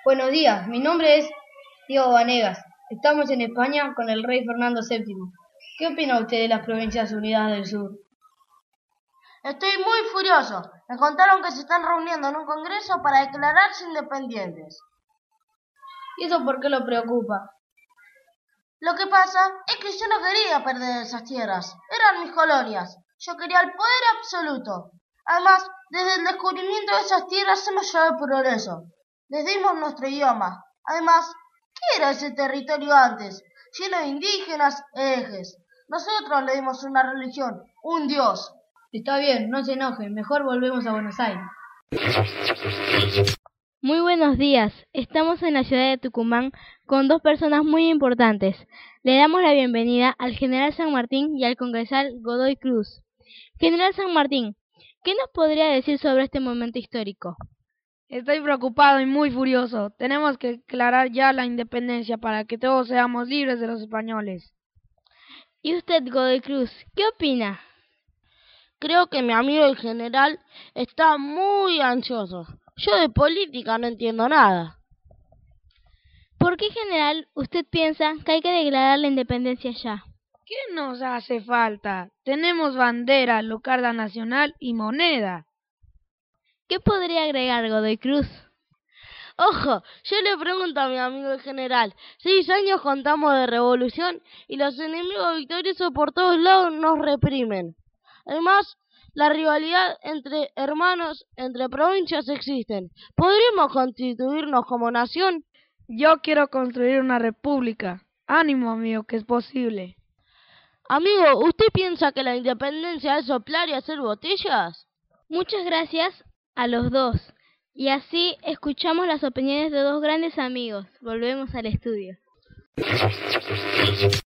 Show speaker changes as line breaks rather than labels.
Buenos días, mi nombre es Diego Vanegas. Estamos en España con el rey Fernando VII. ¿Qué opina usted de las Provincias Unidas del Sur?
Estoy muy furioso. Me contaron que se están reuniendo en un congreso para declararse independientes.
¿Y eso por qué lo preocupa?
Lo que pasa es que yo no quería perder esas tierras. Eran mis colonias. Yo quería el poder absoluto. Además, desde el descubrimiento de esas tierras hemos llevado el progreso. Les dimos nuestro idioma. Además, ¿qué era ese territorio antes? Lleno de indígenas e herejes. Nosotros le dimos una religión, un dios.
Está bien, no se enoje, mejor volvemos a Buenos Aires.
Muy buenos días, estamos en la ciudad de Tucumán con dos personas muy importantes. Le damos la bienvenida al general San Martín y al congresal Godoy Cruz. General San Martín, ¿qué nos podría decir sobre este momento histórico?
Estoy preocupado y muy furioso. Tenemos que declarar ya la independencia para que todos seamos libres de los españoles.
¿Y usted, Godoy Cruz, qué opina?
Creo que mi amigo el general está muy ansioso. Yo de política no entiendo nada.
¿Por qué, general, usted piensa que hay que declarar la independencia ya?
¿Qué nos hace falta? Tenemos bandera, locarda nacional y moneda.
¿Qué podría agregar Godoy Cruz?
Ojo, yo le pregunto a mi amigo el general, 6 años contamos de revolución y los enemigos victoriosos por todos lados nos reprimen. Además, la rivalidad entre hermanos, entre provincias existen. ¿Podríamos constituirnos como nación?
Yo quiero construir una república. Ánimo, amigo, que es posible.
Amigo, ¿usted piensa que la independencia es soplar y hacer botellas?
Muchas gracias a los dos. Y así escuchamos las opiniones de dos grandes amigos. Volvemos al estudio.